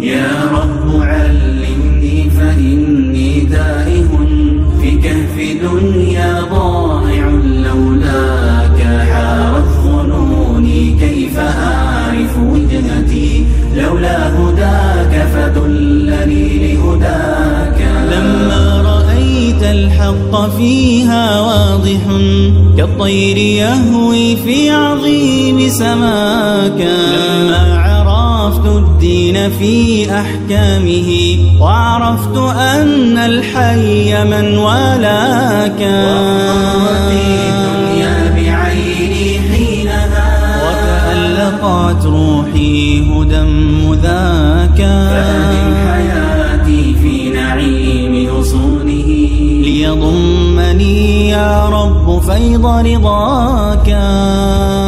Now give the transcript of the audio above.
يا رب علمني فإني تائه في كهف دنيا ضائع لولاك حارت ظنوني كيف أعرف وجهتي لولا هداك فدلني لهداك لما رأيت الحق فيها واضح كالطير يهوي في عظيم سماك لما عرفت الدين في أحكامه وعرفت أن الحي من ولاك وفي الدنيا بعيني حينها وتألقت روحي هدى مذاك فأدم حياتي في نعيم غصونه ليضمني يا رب فيض رضاك